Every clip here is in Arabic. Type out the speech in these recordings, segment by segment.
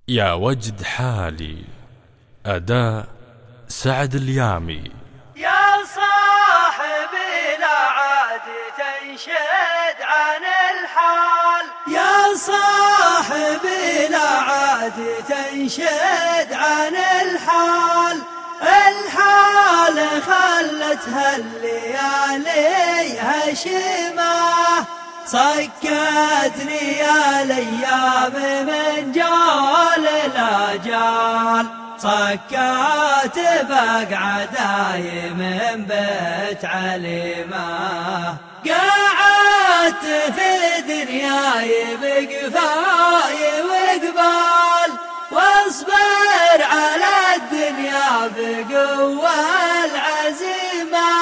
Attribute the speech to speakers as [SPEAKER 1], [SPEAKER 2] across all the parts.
[SPEAKER 1] يا وجد حالي. أداء سعد اليامي.
[SPEAKER 2] يا صاحبي لا عاد تنشد عن الحال، يا صاحبي لا عاد تنشد عن الحال. الحال خلتها الليالي هشمة، صكتني يا الايام من جال الاجال. صكات بقعة دايم من بيت عليمة، قعدت في دنياي بقفاي وقبال. واصبر على الدنيا بقوة العزيمة،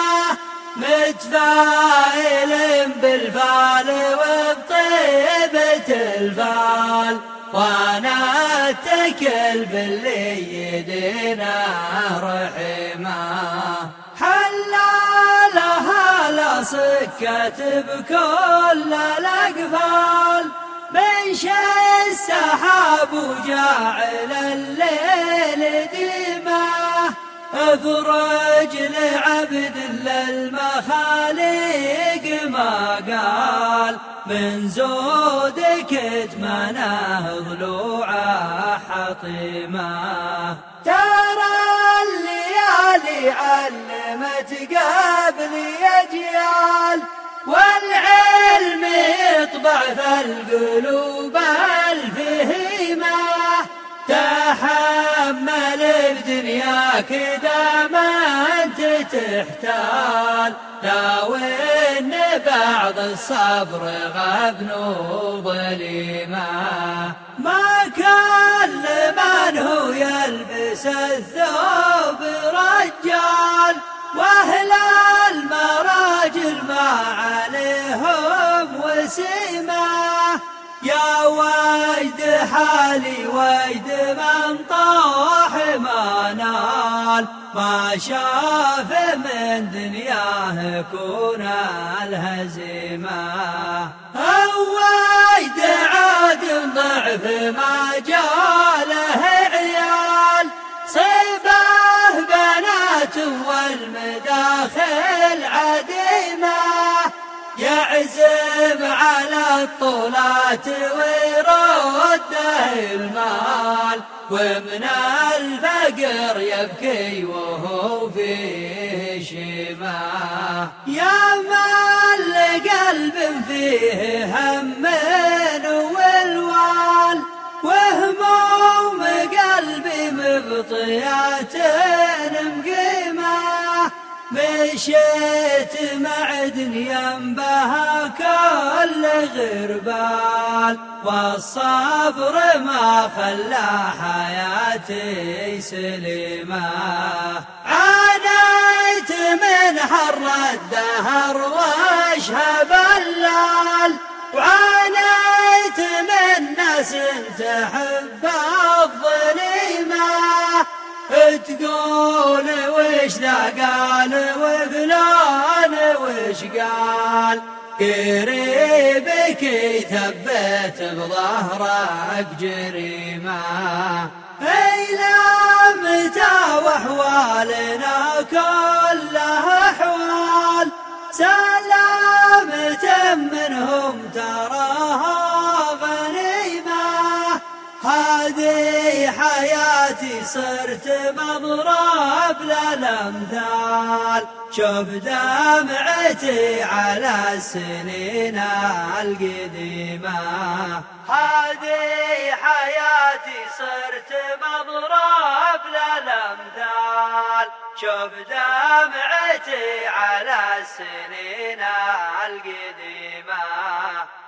[SPEAKER 2] متفائل بالفال وبطيبة الفال. وانا اتكل باللي يدينا رحمه، حلالها لا سكت بكل الاقفال. منش السحاب وجاعل الليل ديمه، افرج لعبد للمخاليق ما قال. من زودك اتمناه ضلوعه حطيمه، ترى الليالي علمت قبل اجيال. والعلم يطبع في القلوب الفهيمه، تحمل بدنياك اذا ما انت تحتال. لو ان بعض الصبر غبن وظليمه، ما كل من هو يلبس الثوب رجال. واهل المراجل ما عليهم وسيمه، يا وجد حالي وجد من طاح ما نال. ما شاف من دنياه كون الهزيمة، وجد عاد ضعف ما جاله عيال. صباه بنات والمداخل عديمة، يعزم على الطولات ويرده المال. ومن الفقر يبكي وهو فيه شماه، يا مال قلب فيه هم والوال. وهموم قلبي مبطيات مقيمه، مشيت مع دنيا بها كل غربال. والصبر ما خلى حياتي سليمة، عانيت من حر الدهر واشهب اللال. وعانيت من ناس تحب الظليمة، تقول وش ذا قال وفلان وش قال. قريبك يثبت بظهرك جريمة، إلى متى وأحوالنا كلها أحوال. سلامة منهم تراها غنيمة، هذه حياتي صرت مضرب للأمثال. شوف دمعتي على السنين القديمة، هذه حياتي صرت مضرب للأمثال. شوف دمعتي على السنين القديمة.